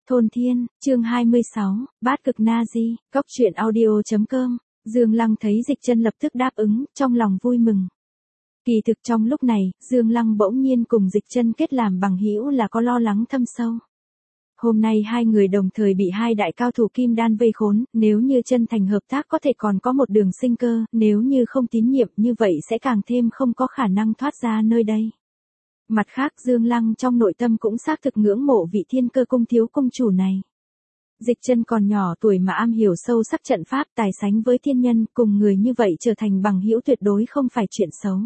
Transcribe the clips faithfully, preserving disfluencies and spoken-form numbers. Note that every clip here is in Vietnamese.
Thôn Thiên, chương hai mươi sáu, Bát Cực Na Di, Cốc truyện audio.com. Dương Lăng thấy Dịch Chân lập tức đáp ứng, trong lòng vui mừng. Kỳ thực trong lúc này, Dương Lăng bỗng nhiên cùng Dịch Chân kết làm bằng hữu là có lo lắng thâm sâu. Hôm nay hai người đồng thời bị hai đại cao thủ kim đan vây khốn, nếu như chân thành hợp tác có thể còn có một đường sinh cơ, nếu như không tín nhiệm như vậy sẽ càng thêm không có khả năng thoát ra nơi đây. Mặt khác Dương Lăng trong nội tâm cũng xác thực ngưỡng mộ vị Thiên Cơ Cung thiếu cung chủ này. Dịch Chân còn nhỏ tuổi mà am hiểu sâu sắc trận pháp, tài sánh với thiên nhân, cùng người như vậy trở thành bằng hữu tuyệt đối không phải chuyện xấu.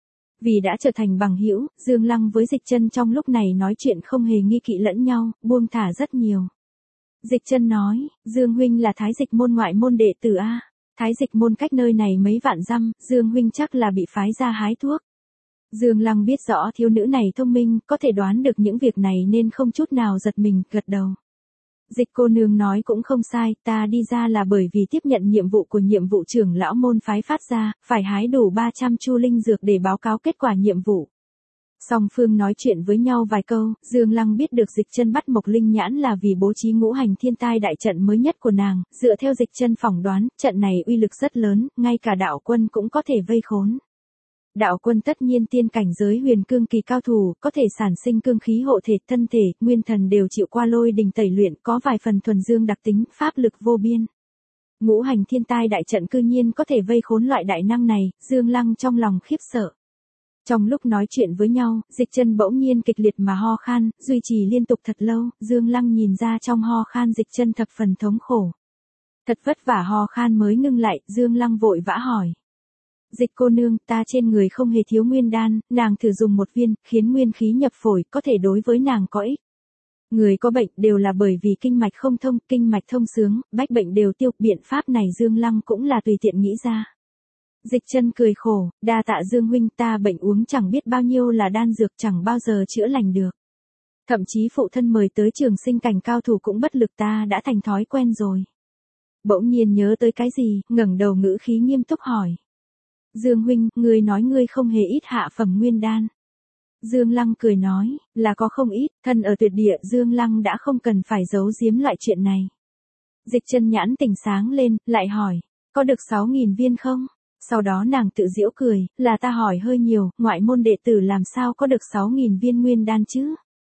Vì đã trở thành bằng hữu, Dương Lăng với Dịch Chân trong lúc này nói chuyện không hề nghi kỵ lẫn nhau, buông thả rất nhiều. Dịch Chân nói, Dương huynh là Thái Dịch môn ngoại môn đệ tử a. Thái Dịch môn cách nơi này mấy vạn dặm, Dương huynh chắc là bị phái ra hái thuốc. Dương Lăng biết rõ thiếu nữ này thông minh, có thể đoán được những việc này nên không chút nào giật mình, gật đầu. Dịch cô nương nói cũng không sai, ta đi ra là bởi vì tiếp nhận nhiệm vụ của nhiệm vụ trưởng lão môn phái phát ra, phải hái đủ ba trăm chu linh dược để báo cáo kết quả nhiệm vụ. Song phương nói chuyện với nhau vài câu, Dương Lăng biết được Dịch Chân bắt Mộc Linh Nhãn là vì bố trí ngũ hành thiên tai đại trận mới nhất của nàng, dựa theo Dịch Chân phỏng đoán, trận này uy lực rất lớn, ngay cả đạo quân cũng có thể vây khốn. Đạo quân tất nhiên tiên cảnh giới huyền cương kỳ cao thủ, có thể sản sinh cương khí hộ thể, thân thể, nguyên thần đều chịu qua lôi đình tẩy luyện, có vài phần thuần dương đặc tính, pháp lực vô biên. Ngũ hành thiên tai đại trận cư nhiên có thể vây khốn loại đại năng này, Dương Lăng trong lòng khiếp sợ. Trong lúc nói chuyện với nhau, Dịch Chân bỗng nhiên kịch liệt mà ho khan, duy trì liên tục thật lâu, Dương Lăng nhìn ra trong ho khan Dịch Chân thập phần thống khổ. Thật vất vả ho khan mới ngưng lại, Dương Lăng vội vã hỏi. Dịch cô nương, ta trên người không hề thiếu nguyên đan, nàng thử dùng một viên, khiến nguyên khí nhập phổi, có thể đối với nàng có ích. Người có bệnh đều là bởi vì kinh mạch không thông, kinh mạch thông sướng, bách bệnh đều tiêu, biện pháp này Dương Lăng cũng là tùy tiện nghĩ ra. Dịch Chân cười khổ, đa tạ Dương huynh, ta bệnh uống chẳng biết bao nhiêu là đan dược chẳng bao giờ chữa lành được. Thậm chí phụ thân mời tới trường sinh cảnh cao thủ cũng bất lực, ta đã thành thói quen rồi. Bỗng nhiên nhớ tới cái gì, ngẩng đầu ngữ khí nghiêm túc hỏi. Dương huynh, ngươi nói ngươi không hề ít hạ phẩm nguyên đan. Dương Lăng cười nói, là có không ít, thân ở tuyệt địa Dương Lăng đã không cần phải giấu giếm loại chuyện này. Dịch Chân nhãn tỉnh sáng lên, lại hỏi, có được sáu nghìn viên không? Sau đó nàng tự giễu cười, là ta hỏi hơi nhiều, ngoại môn đệ tử làm sao có được sáu nghìn viên nguyên đan chứ?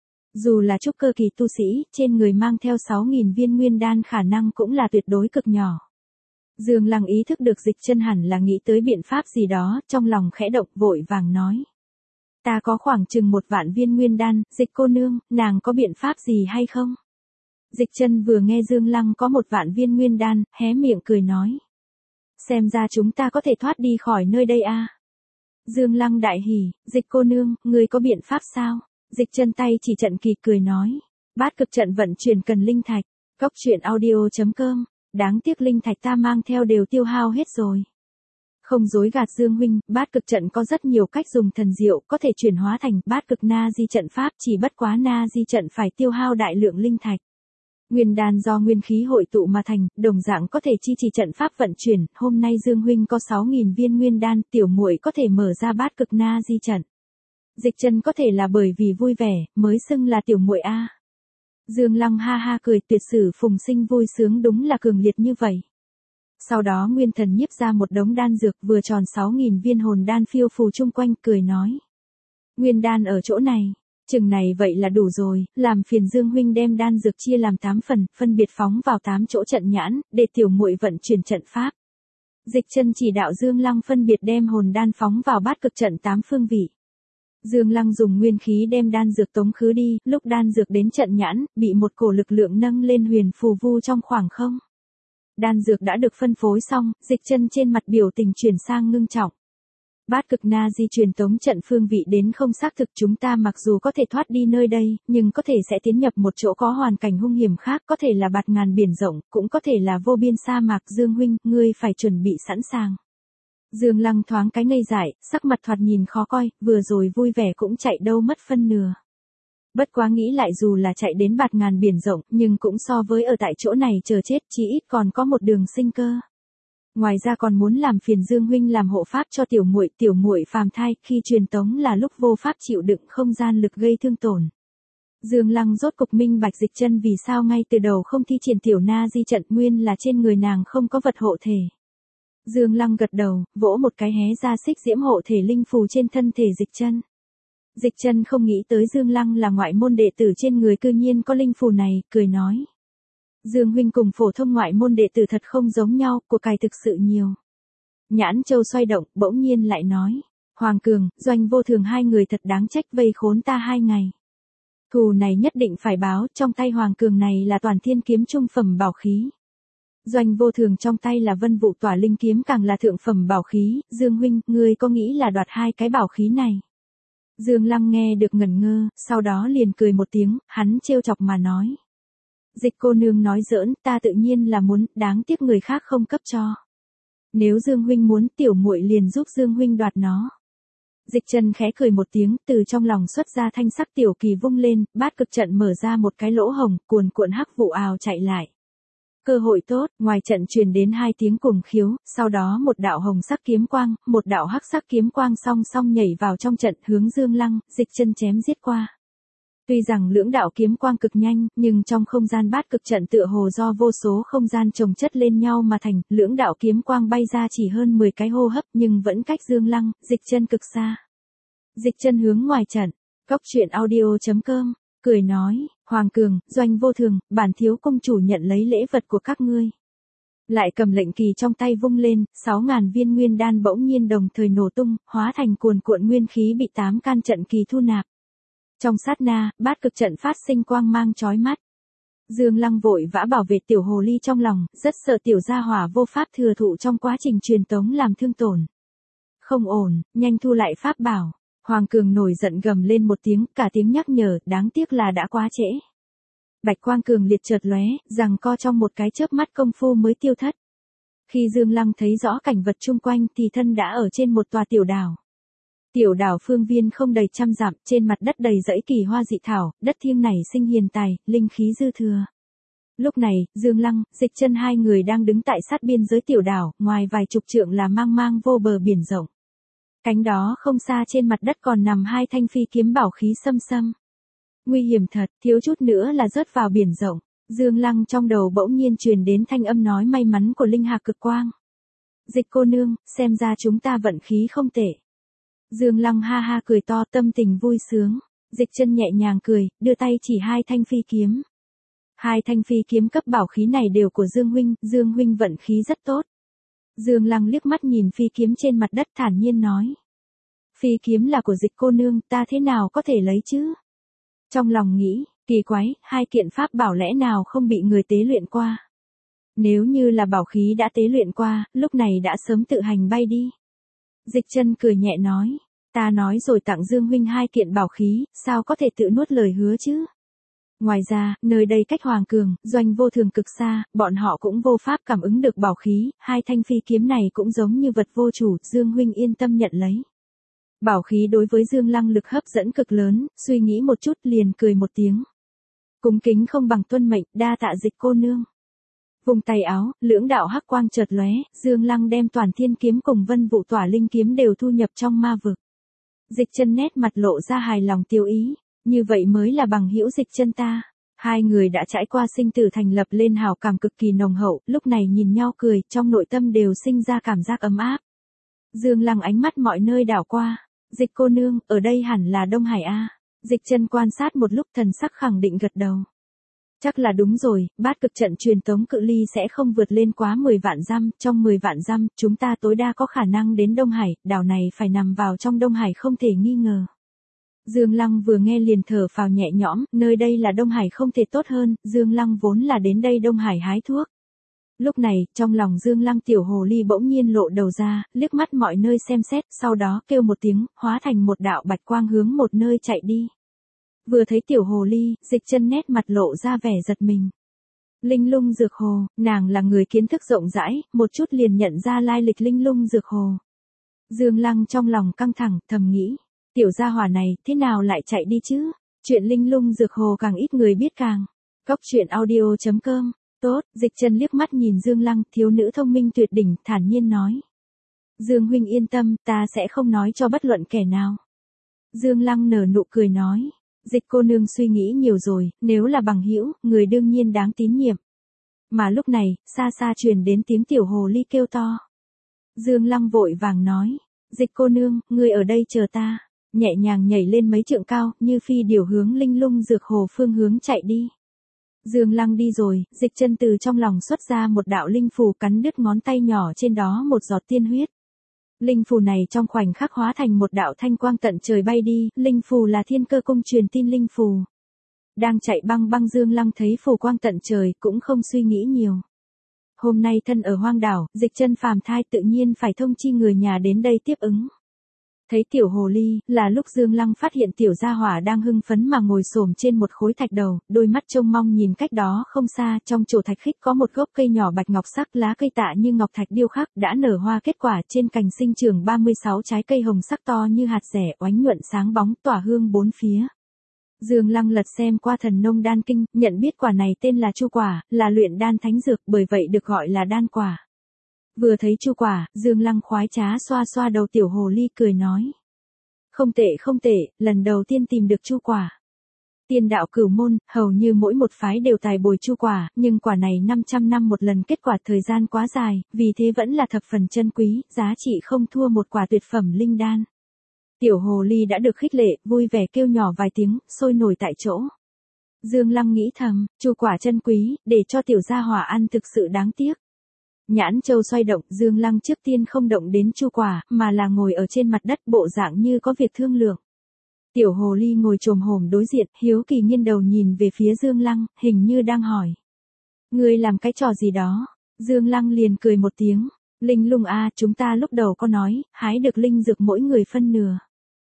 Dù là trúc cơ kỳ tu sĩ, trên người mang theo sáu nghìn viên nguyên đan khả năng cũng là tuyệt đối cực nhỏ. Dương Lăng ý thức được Dịch Chân hẳn là nghĩ tới biện pháp gì đó, trong lòng khẽ động vội vàng nói. Ta có khoảng chừng một vạn viên nguyên đan, Dịch cô nương, nàng có biện pháp gì hay không? Dịch Chân vừa nghe Dương Lăng có một vạn viên nguyên đan, hé miệng cười nói. Xem ra chúng ta có thể thoát đi khỏi nơi đây a. Dương Lăng đại hỉ, Dịch cô nương, ngươi có biện pháp sao? Dịch Chân tay chỉ trận kỳ cười nói. Bát cực trận vận chuyển cần linh thạch, Cốc truyện audio.com. Đáng tiếc linh thạch ta mang theo đều tiêu hao hết rồi. Không dối gạt Dương huynh, bát cực trận có rất nhiều cách dùng thần diệu, có thể chuyển hóa thành bát cực na di trận pháp, chỉ bất quá na di trận phải tiêu hao đại lượng linh thạch. Nguyên đan do nguyên khí hội tụ mà thành, đồng dạng có thể chi trì trận pháp vận chuyển, hôm nay Dương huynh có sáu nghìn viên nguyên đan, tiểu muội có thể mở ra bát cực na di trận. Dịch Chân có thể là bởi vì vui vẻ, mới xưng là tiểu muội a. Dương Lăng ha ha cười, tuyệt sử phùng sinh vui sướng đúng là cường liệt như vậy. Sau đó nguyên thần nhiếp ra một đống đan dược vừa tròn sáu nghìn viên hồn đan phiêu phù chung quanh, cười nói. Nguyên đan ở chỗ này, chừng này vậy là đủ rồi, làm phiền Dương huynh đem đan dược chia làm tám phần, phân biệt phóng vào tám chỗ trận nhãn, để tiểu muội vận chuyển trận pháp. Dịch Chân chỉ đạo Dương Lăng phân biệt đem hồn đan phóng vào bát cực trận tám phương vị. Dương Lăng dùng nguyên khí đem đan dược tống khứ đi, lúc đan dược đến trận nhãn, bị một cổ lực lượng nâng lên huyền phù vu trong khoảng không. Đan dược đã được phân phối xong, Dịch Chân trên mặt biểu tình chuyển sang ngưng trọng. Bát cực na di truyền tống trận phương vị đến không xác thực, chúng ta mặc dù có thể thoát đi nơi đây, nhưng có thể sẽ tiến nhập một chỗ có hoàn cảnh hung hiểm khác, có thể là bạt ngàn biển rộng, cũng có thể là vô biên sa mạc. Dương huynh, ngươi phải chuẩn bị sẵn sàng. Dương Lăng thoáng cái ngây dại, sắc mặt thoạt nhìn khó coi, vừa rồi vui vẻ cũng chạy đâu mất phân nửa. Bất quá nghĩ lại dù là chạy đến bạt ngàn biển rộng, nhưng cũng so với ở tại chỗ này chờ chết, chỉ ít còn có một đường sinh cơ. Ngoài ra còn muốn làm phiền Dương huynh làm hộ pháp cho tiểu muội, tiểu muội phàm thai, khi truyền tống là lúc vô pháp chịu đựng không gian lực gây thương tổn. Dương Lăng rốt cục minh bạch Dịch Chân vì sao ngay từ đầu không thi triển tiểu na di trận, nguyên là trên người nàng không có vật hộ thể. Dương Lăng gật đầu, vỗ một cái hé ra xích diễm hộ thể linh phù trên thân thể Dịch Chân. Dịch Chân không nghĩ tới Dương Lăng là ngoại môn đệ tử trên người cư nhiên có linh phù này, cười nói. Dương huynh cùng phổ thông ngoại môn đệ tử thật không giống nhau, của cải thực sự nhiều. Nhãn Châu xoay động, bỗng nhiên lại nói. Hoàng Cường, Doanh Vô Thường hai người thật đáng trách vây khốn ta hai ngày. Thù này nhất định phải báo, trong tay Hoàng Cường này là toàn thiên kiếm trung phẩm bảo khí. Doanh Vô Thường trong tay là Vân Vụ Tỏa Linh kiếm càng là thượng phẩm bảo khí, Dương huynh, ngươi có nghĩ là đoạt hai cái bảo khí này? Dương Lăng nghe được ngẩn ngơ, sau đó liền cười một tiếng, hắn trêu chọc mà nói. Dịch cô nương nói giỡn, ta tự nhiên là muốn, đáng tiếc người khác không cấp cho. Nếu Dương huynh muốn, tiểu muội liền giúp Dương huynh đoạt nó. Dịch Chân khẽ cười một tiếng, từ trong lòng xuất ra thanh sắc tiểu kỳ vung lên, bát cực trận mở ra một cái lỗ hồng, cuồn cuộn hắc vụ ào chạy lại. Cơ hội tốt, ngoài trận truyền đến hai tiếng cùng khiếu, sau đó một đạo hồng sắc kiếm quang, một đạo hắc sắc kiếm quang song song nhảy vào trong trận hướng Dương Lăng, Dịch Chân chém giết qua. Tuy rằng lưỡng đạo kiếm quang cực nhanh, nhưng trong không gian bát cực trận tựa hồ do vô số không gian chồng chất lên nhau mà thành, lưỡng đạo kiếm quang bay ra chỉ hơn mười cái hô hấp nhưng vẫn cách Dương Lăng, Dịch Chân cực xa. Dịch Chân hướng ngoài trận, Cốc Truyện Audio chấm com, cười nói, Hoàng Cường, Doanh Vô Thường, bản thiếu công chủ nhận lấy lễ vật của các ngươi. Lại cầm lệnh kỳ trong tay vung lên, sáu ngàn viên nguyên đan bỗng nhiên đồng thời nổ tung, hóa thành cuồn cuộn nguyên khí bị tám can trận kỳ thu nạp. Trong sát na, bát cực trận phát sinh quang mang chói mắt. Dương Lăng vội vã bảo vệ tiểu hồ ly trong lòng, rất sợ tiểu gia hỏa vô pháp thừa thụ trong quá trình truyền tống làm thương tổn. Không ổn, nhanh thu lại pháp bảo. Hoàng Cường nổi giận gầm lên một tiếng, cả tiếng nhắc nhở, đáng tiếc là đã quá trễ. Bạch quang cường liệt chợt lóe, rằng co trong một cái chớp mắt công phu mới tiêu thất. Khi Dương Lăng thấy rõ cảnh vật chung quanh thì thân đã ở trên một tòa tiểu đảo. Tiểu đảo phương viên không đầy trăm dặm, trên mặt đất đầy rẫy kỳ hoa dị thảo, đất thiêng nảy sinh hiền tài, linh khí dư thừa. Lúc này, Dương Lăng, Dịch Chân hai người đang đứng tại sát biên giới tiểu đảo, ngoài vài chục trượng là mang mang vô bờ biển rộng. Cánh đó không xa trên mặt đất còn nằm hai thanh phi kiếm bảo khí xâm xâm. Nguy hiểm thật, thiếu chút nữa là rớt vào biển rộng. Dương Lăng trong đầu bỗng nhiên truyền đến thanh âm nói may mắn của linh hạc cực quang. Dịch cô nương, xem ra chúng ta vận khí không tệ. Dương Lăng ha ha cười to, tâm tình vui sướng. Dịch Chân nhẹ nhàng cười, đưa tay chỉ hai thanh phi kiếm. Hai thanh phi kiếm cấp bảo khí này đều của Dương huynh, Dương huynh vận khí rất tốt. Dương Lăng liếc mắt nhìn phi kiếm trên mặt đất thản nhiên nói. Phi kiếm là của Dịch cô nương, ta thế nào có thể lấy chứ? Trong lòng nghĩ, kỳ quái, hai kiện pháp bảo lẽ nào không bị người tế luyện qua? Nếu như là bảo khí đã tế luyện qua, lúc này đã sớm tự hành bay đi. Dịch Chân cười nhẹ nói, ta nói rồi tặng Dương huynh hai kiện bảo khí, sao có thể tự nuốt lời hứa chứ? Ngoài ra, nơi đây cách Hoàng Cường, Doanh Vô Thường cực xa, bọn họ cũng vô pháp cảm ứng được bảo khí, hai thanh phi kiếm này cũng giống như vật vô chủ, Dương huynh yên tâm nhận lấy. Bảo khí đối với Dương Lăng lực hấp dẫn cực lớn, suy nghĩ một chút liền cười một tiếng. Cúng kính không bằng tuân mệnh, đa tạ Dịch cô nương. Vùng tay áo, lưỡng đạo hắc quang chợt lóe, Dương Lăng đem toàn thiên kiếm cùng Vân Vụ Tỏa Linh kiếm đều thu nhập trong ma vực. Dịch Chân nét mặt lộ ra hài lòng tiêu ý, như vậy mới là bằng hữu Dịch Chân ta. Hai người đã trải qua sinh tử thành lập lên hảo cảm cực kỳ nồng hậu, lúc này nhìn nhau cười, trong nội tâm đều sinh ra cảm giác ấm áp. Dương Lăng ánh mắt mọi nơi đảo qua, Dịch cô nương, ở đây hẳn là Đông Hải a. Dịch Chân quan sát một lúc thần sắc khẳng định gật đầu. Chắc là đúng rồi, bát cực trận truyền tống cự ly sẽ không vượt lên quá mười vạn dặm, trong mười vạn dặm, chúng ta tối đa có khả năng đến Đông Hải, đảo này phải nằm vào trong Đông Hải không thể nghi ngờ. Dương Lăng vừa nghe liền thở phào nhẹ nhõm, nơi đây là Đông Hải không thể tốt hơn, Dương Lăng vốn là đến đây Đông Hải hái thuốc. Lúc này, trong lòng Dương Lăng tiểu hồ ly bỗng nhiên lộ đầu ra, liếc mắt mọi nơi xem xét, sau đó kêu một tiếng, hóa thành một đạo bạch quang hướng một nơi chạy đi. Vừa thấy tiểu hồ ly, Dịch Chân nét mặt lộ ra vẻ giật mình. Linh Lung Dược Hồ, nàng là người kiến thức rộng rãi, một chút liền nhận ra lai lịch Linh Lung Dược Hồ. Dương Lăng trong lòng căng thẳng, thầm nghĩ, tiểu gia hỏa này, thế nào lại chạy đi chứ? Chuyện Linh Lung Dược Hồ càng ít người biết càng. Cốc Truyện Audio chấm com. Tốt, Dịch Chân liếc mắt nhìn Dương Lăng, thiếu nữ thông minh tuyệt đỉnh, thản nhiên nói. Dương huynh yên tâm, ta sẽ không nói cho bất luận kẻ nào. Dương Lăng nở nụ cười nói. Dịch cô nương suy nghĩ nhiều rồi, nếu là bằng hữu, người đương nhiên đáng tín nhiệm. Mà lúc này, xa xa truyền đến tiếng tiểu hồ ly kêu to. Dương Lăng vội vàng nói, dịch cô nương, người ở đây chờ ta, nhẹ nhàng nhảy lên mấy trượng cao, như phi điều hướng linh lung dược hồ phương hướng chạy đi. Dương Lăng đi rồi, dịch chân từ trong lòng xuất ra một đạo linh phù cắn đứt ngón tay nhỏ trên đó một giọt tiên huyết. Linh phù này trong khoảnh khắc hóa thành một đạo thanh quang tận trời bay đi, linh phù là Thiên Cơ Cung truyền tin linh phù. Đang chạy băng băng Dương Lăng thấy phù quang tận trời cũng không suy nghĩ nhiều. Hôm nay thân ở hoang đảo, dịch chân phàm thai tự nhiên phải thông chi người nhà đến đây tiếp ứng. Thấy tiểu hồ ly, là lúc Dương Lăng phát hiện tiểu gia hỏa đang hưng phấn mà ngồi xổm trên một khối thạch đầu, đôi mắt trông mong nhìn cách đó không xa, trong chỗ thạch khích có một gốc cây nhỏ bạch ngọc sắc, lá cây tạ như ngọc thạch điêu khắc, đã nở hoa kết quả, trên cành sinh trưởng ba mươi sáu trái cây hồng sắc to như hạt dẻ, oánh nhuận sáng bóng, tỏa hương bốn phía. Dương Lăng lật xem qua Thần Nông Đan Kinh, nhận biết quả này tên là chu quả, là luyện đan thánh dược, bởi vậy được gọi là đan quả. Vừa thấy chu quả, Dương Lăng khoái trá xoa xoa đầu tiểu hồ ly cười nói. Không tệ không tệ, lần đầu tiên tìm được chu quả. Tiên đạo cửu môn, hầu như mỗi một phái đều tài bồi chu quả, nhưng quả này năm trăm năm một lần, kết quả thời gian quá dài, vì thế vẫn là thập phần chân quý, giá trị không thua một quả tuyệt phẩm linh đan. Tiểu hồ ly đã được khích lệ, vui vẻ kêu nhỏ vài tiếng, sôi nổi tại chỗ. Dương Lăng nghĩ thầm, chu quả chân quý, để cho tiểu gia hỏa ăn thực sự đáng tiếc. Nhãn châu xoay động, Dương Lăng trước tiên không động đến chu quả, mà là ngồi ở trên mặt đất, bộ dạng như có việc thương lượng. Tiểu hồ ly ngồi chồm hổm đối diện, hiếu kỳ nghiêng đầu nhìn về phía Dương Lăng, hình như đang hỏi. Ngươi làm cái trò gì đó? Dương Lăng liền cười một tiếng. Linh lung a, chúng ta lúc đầu có nói, hái được linh dược mỗi người phân nửa.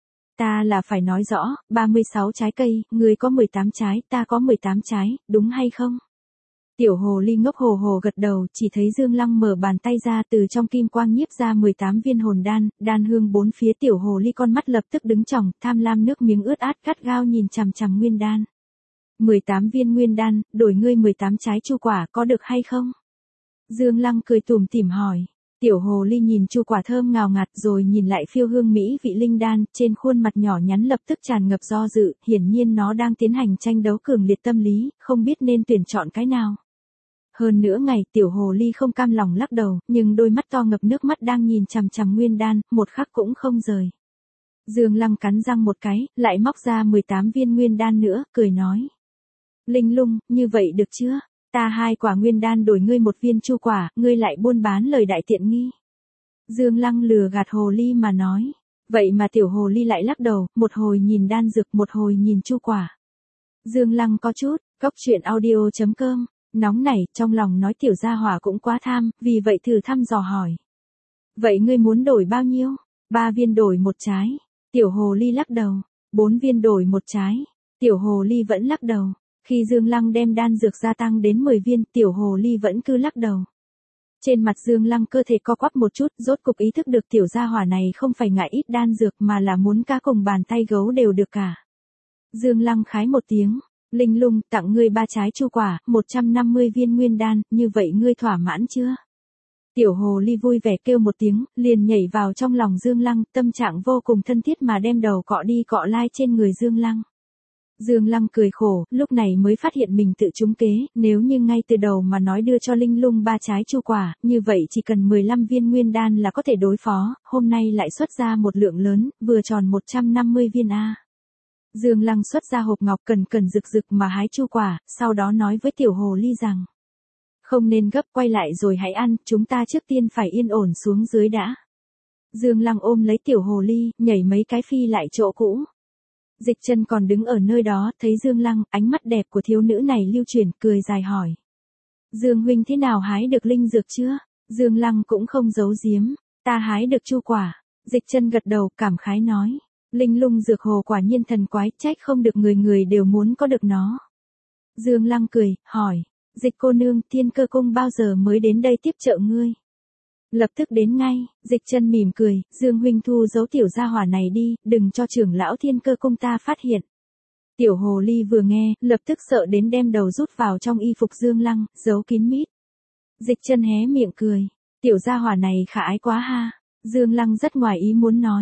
Ta là phải nói rõ, ba mươi sáu trái cây, ngươi có mười tám trái, ta có mười tám trái, đúng hay không? Tiểu hồ ly ngốc hồ hồ gật đầu, chỉ thấy Dương Lăng mở bàn tay ra, từ trong kim quang nhiếp ra mười tám viên hồn đan, đan hương bốn phía. Tiểu hồ ly con mắt lập tức đứng tròng, tham lam nước miếng ướt át gắt gao nhìn chằm chằm nguyên đan. mười tám viên nguyên đan, đổi ngươi mười tám trái chu quả, có được hay không? Dương Lăng cười tủm tỉm hỏi. Tiểu hồ ly nhìn chu quả thơm ngào ngạt rồi nhìn lại phiêu hương mỹ vị linh đan, trên khuôn mặt nhỏ nhắn lập tức tràn ngập do dự, hiển nhiên nó đang tiến hành tranh đấu cường liệt tâm lý, không biết nên tuyển chọn cái nào. Hơn nữa ngày, tiểu hồ ly không cam lòng lắc đầu, nhưng đôi mắt to ngập nước mắt đang nhìn chằm chằm nguyên đan, một khắc cũng không rời. Dương Lăng cắn răng một cái, lại móc ra mười tám viên nguyên đan nữa, cười nói. Linh lung, như vậy được chưa? Ta hai quả nguyên đan đổi ngươi một viên chu quả, ngươi lại buôn bán lời đại tiện nghi. Dương Lăng lừa gạt hồ ly mà nói. Vậy mà tiểu hồ ly lại lắc đầu, một hồi nhìn đan dược, một hồi nhìn chu quả. Dương Lăng có chút, cốc truyện audio chấm com. Nóng nảy, trong lòng nói tiểu gia hỏa cũng quá tham, vì vậy thử thăm dò hỏi. Vậy ngươi muốn đổi bao nhiêu? Ba viên đổi một trái. Tiểu hồ ly lắc đầu. Bốn viên đổi một trái. Tiểu hồ ly vẫn lắc đầu. Khi Dương Lăng đem đan dược gia tăng đến mười viên, tiểu hồ ly vẫn cứ lắc đầu. Trên mặt Dương Lăng cơ thể co quắp một chút, rốt cục ý thức được tiểu gia hỏa này không phải ngại ít đan dược mà là muốn cá cùng bàn tay gấu đều được cả. Dương Lăng khái một tiếng. Linh lung, tặng ngươi ba trái chu quả, một trăm năm mươi viên nguyên đan, như vậy ngươi thỏa mãn chưa? Tiểu hồ ly vui vẻ kêu một tiếng, liền nhảy vào trong lòng Dương Lăng, tâm trạng vô cùng thân thiết mà đem đầu cọ đi cọ lai trên người Dương Lăng. Dương Lăng cười khổ, lúc này mới phát hiện mình tự trúng kế, nếu như ngay từ đầu mà nói đưa cho Linh lung ba trái chu quả, như vậy chỉ cần mười lăm viên nguyên đan là có thể đối phó, hôm nay lại xuất ra một lượng lớn, vừa tròn một trăm năm mươi viên a. Dương Lăng xuất ra hộp ngọc cần cần rực rực mà hái chu quả, sau đó nói với tiểu hồ ly rằng. Không nên gấp, quay lại rồi hãy ăn, chúng ta trước tiên phải yên ổn xuống dưới đã. Dương Lăng ôm lấy tiểu hồ ly, nhảy mấy cái phi lại chỗ cũ. Dịch chân còn đứng ở nơi đó, thấy Dương Lăng, ánh mắt đẹp của thiếu nữ này lưu chuyển, cười dài hỏi. Dương huynh thế nào hái được linh dược chưa? Dương Lăng cũng không giấu giếm, ta hái được chu quả. Dịch chân gật đầu, cảm khái nói. Linh lung dược hồ quả nhiên thần quái, trách không được người người đều muốn có được nó. Dương Lăng cười, hỏi. Dịch cô nương, Thiên Cơ Cung bao giờ mới đến đây tiếp trợ ngươi? Lập tức đến ngay. Dịch chân mỉm cười, Dương huynh thu giấu tiểu gia hỏa này đi, đừng cho trưởng lão Thiên Cơ Cung ta phát hiện. Tiểu hồ ly vừa nghe, lập tức sợ đến đem đầu rút vào trong y phục Dương Lăng, giấu kín mít. Dịch chân hé miệng cười, tiểu gia hỏa này khả ái quá ha. Dương Lăng rất ngoài ý muốn nói.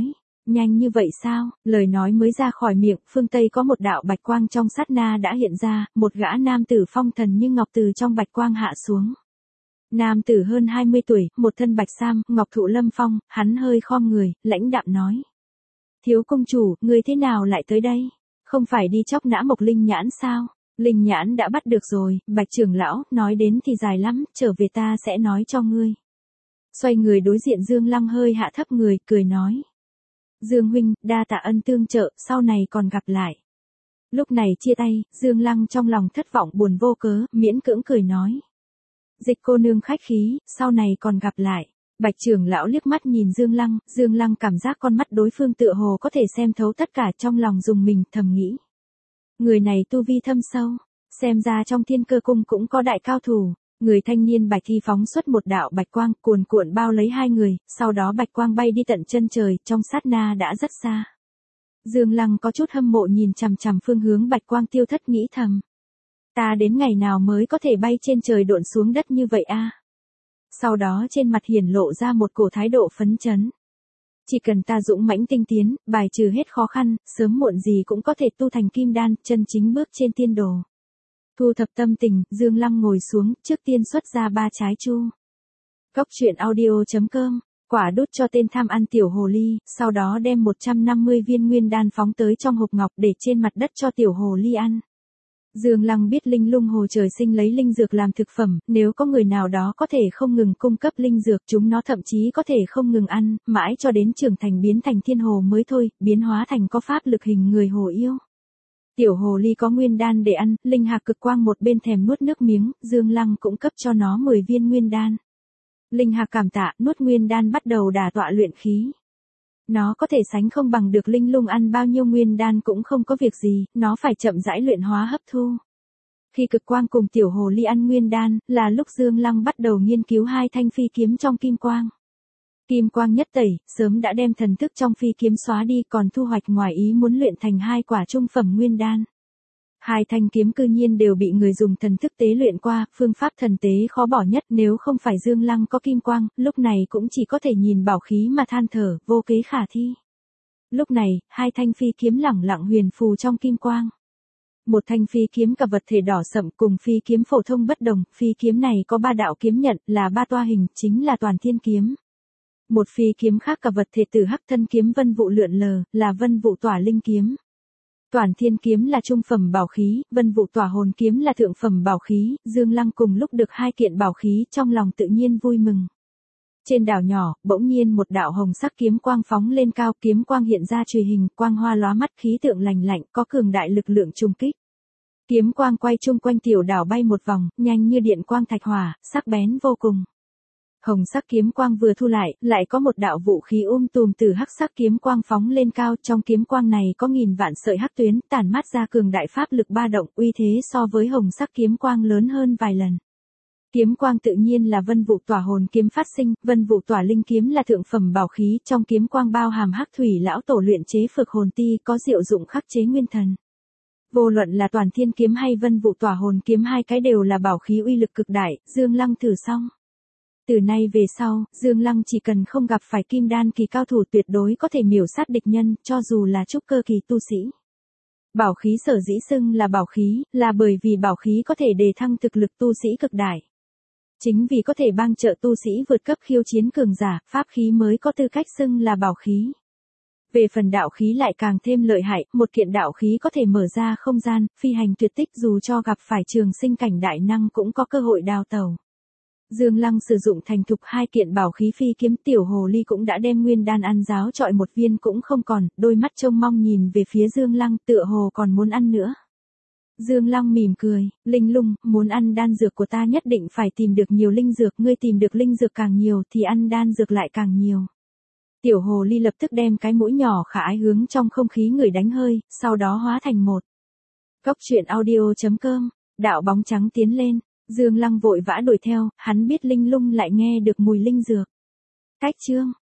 nhanh như vậy sao? Lời nói mới ra khỏi miệng, phương Tây có một đạo bạch quang trong sát na đã hiện ra, một gã nam tử phong thần như ngọc từ trong bạch quang hạ xuống. Nam tử hơn hai mươi tuổi, một thân bạch sam, ngọc thụ lâm phong, hắn hơi khom người, lãnh đạm nói. Thiếu công chủ, người thế nào lại tới đây? Không phải đi chóc nã Mộc Linh Nhãn sao? Linh Nhãn đã bắt được rồi, Bạch trưởng lão, nói đến thì dài lắm, trở về ta sẽ nói cho ngươi. Xoay người đối diện Dương Lăng hơi hạ thấp người, cười nói. Dương huynh, đa tạ ân tương trợ, sau này còn gặp lại. Lúc này chia tay, Dương Lăng trong lòng thất vọng buồn vô cớ, miễn cưỡng cười nói. Dịch cô nương khách khí, sau này còn gặp lại. Bạch trưởng lão liếc mắt nhìn Dương Lăng, Dương Lăng cảm giác con mắt đối phương tựa hồ có thể xem thấu tất cả, trong lòng dùng mình, thầm nghĩ. Người này tu vi thâm sâu, xem ra trong Thiên Cơ cung cũng có đại cao thủ. Người thanh niên bạch thi phóng xuất một đạo bạch quang cuồn cuộn bao lấy hai người, sau đó bạch quang bay đi tận chân trời, trong sát na đã rất xa. Dương Lăng có chút hâm mộ nhìn chằm chằm phương hướng bạch quang tiêu thất, nghĩ thầm. Ta đến ngày nào mới có thể bay trên trời độn xuống đất như vậy a? Sau đó trên mặt hiển lộ ra một cổ thái độ phấn chấn. Chỉ cần ta dũng mãnh tinh tiến, bài trừ hết khó khăn, sớm muộn gì cũng có thể tu thành kim đan, chân chính bước trên tiên đồ. Thu thập tâm tình, Dương Lăng ngồi xuống, trước tiên xuất ra ba trái chu. Cốc truyện audio chấm com, quả đút cho tên tham ăn tiểu hồ ly, sau đó đem một trăm năm mươi viên nguyên đan phóng tới trong hộp ngọc để trên mặt đất cho tiểu hồ ly ăn. Dương Lăng biết linh lung hồ trời sinh lấy linh dược làm thực phẩm, nếu có người nào đó có thể không ngừng cung cấp linh dược, chúng nó thậm chí có thể không ngừng ăn, mãi cho đến trưởng thành biến thành thiên hồ mới thôi, biến hóa thành có pháp lực hình người hồ yêu. Tiểu hồ ly có nguyên đan để ăn, linh hạc cực quang một bên thèm nuốt nước miếng, Dương Lăng cũng cấp cho nó mười viên nguyên đan. Linh hạc cảm tạ, nuốt nguyên đan bắt đầu đả tọa luyện khí. Nó có thể sánh không bằng được linh lung ăn bao nhiêu nguyên đan cũng không có việc gì, nó phải chậm rãi luyện hóa hấp thu. Khi cực quang cùng tiểu hồ ly ăn nguyên đan, là lúc Dương Lăng bắt đầu nghiên cứu hai thanh phi kiếm trong kim quang. Kim quang nhất tẩy, sớm đã đem thần thức trong phi kiếm xóa đi, còn thu hoạch ngoài ý muốn luyện thành hai quả trung phẩm nguyên đan. Hai thanh kiếm cư nhiên đều bị người dùng thần thức tế luyện qua, phương pháp thần tế khó bỏ nhất, nếu không phải Dương Lăng có kim quang, lúc này cũng chỉ có thể nhìn bảo khí mà than thở, vô kế khả thi. Lúc này, hai thanh phi kiếm lẳng lặng huyền phù trong kim quang. Một thanh phi kiếm cả vật thể đỏ sậm cùng phi kiếm phổ thông bất đồng, phi kiếm này có ba đạo kiếm nhận, là ba toa hình, chính là Toàn Thiên kiếm. Một phi kiếm khác cả vật thể tử hắc thân kiếm vân vụ lượn lờ, là Vân Vụ Tỏa Linh kiếm. Toàn Thiên kiếm là trung phẩm bảo khí, Vân Vụ Tỏa Hồn kiếm là thượng phẩm bảo khí, Dương Lăng cùng lúc được hai kiện bảo khí, trong lòng tự nhiên vui mừng. Trên đảo nhỏ, bỗng nhiên một đạo hồng sắc kiếm quang phóng lên cao, kiếm quang hiện ra chùy hình, quang hoa lóa mắt, khí tượng lành lạnh, có cường đại lực lượng trùng kích. Kiếm quang quay chung quanh tiểu đảo bay một vòng, nhanh như điện quang thạch hỏa, sắc bén vô cùng. Hồng sắc kiếm quang vừa thu lại, lại có một đạo vũ khí um tùm từ hắc sắc kiếm quang phóng lên cao, trong kiếm quang này có nghìn vạn sợi hắc tuyến, tản mát ra cường đại pháp lực ba động, uy thế so với hồng sắc kiếm quang lớn hơn vài lần. Kiếm quang tự nhiên là Vân Vụ Tỏa Hồn kiếm phát sinh, Vân Vụ Tỏa Linh kiếm là thượng phẩm bảo khí, trong kiếm quang bao hàm hắc thủy lão tổ luyện chế phược hồn ti, có diệu dụng khắc chế nguyên thần. Vô luận là Toàn Thiên kiếm hay Vân Vụ Tỏa Hồn kiếm, hai cái đều là bảo khí uy lực cực đại, Dương Lăng thử xong. Từ nay về sau, Dương Lăng chỉ cần không gặp phải kim đan kỳ cao thủ tuyệt đối có thể miểu sát địch nhân, cho dù là trúc cơ kỳ tu sĩ. Bảo khí sở dĩ xưng là bảo khí, là bởi vì bảo khí có thể đề thăng thực lực tu sĩ cực đại. Chính vì có thể bang trợ tu sĩ vượt cấp khiêu chiến cường giả, pháp khí mới có tư cách xưng là bảo khí. Về phần đạo khí lại càng thêm lợi hại, một kiện đạo khí có thể mở ra không gian, phi hành tuyệt tích, dù cho gặp phải trường sinh cảnh đại năng cũng có cơ hội đào tẩu. Dương Lăng sử dụng thành thục hai kiện bảo khí phi kiếm, tiểu hồ ly cũng đã đem nguyên đan ăn ráo trọi một viên cũng không còn, đôi mắt trông mong nhìn về phía Dương Lăng, tựa hồ còn muốn ăn nữa. Dương Lăng mỉm cười, Linh Lung, muốn ăn đan dược của ta nhất định phải tìm được nhiều linh dược, ngươi tìm được linh dược càng nhiều thì ăn đan dược lại càng nhiều. Tiểu hồ ly lập tức đem cái mũi nhỏ khả ái hướng trong không khí người đánh hơi, sau đó hóa thành một. Cốc truyện audio chấm com, đạo bóng trắng tiến lên, Dương Lăng vội vã đuổi theo, hắn biết Linh Lung lại nghe được mùi linh dược. Cách chương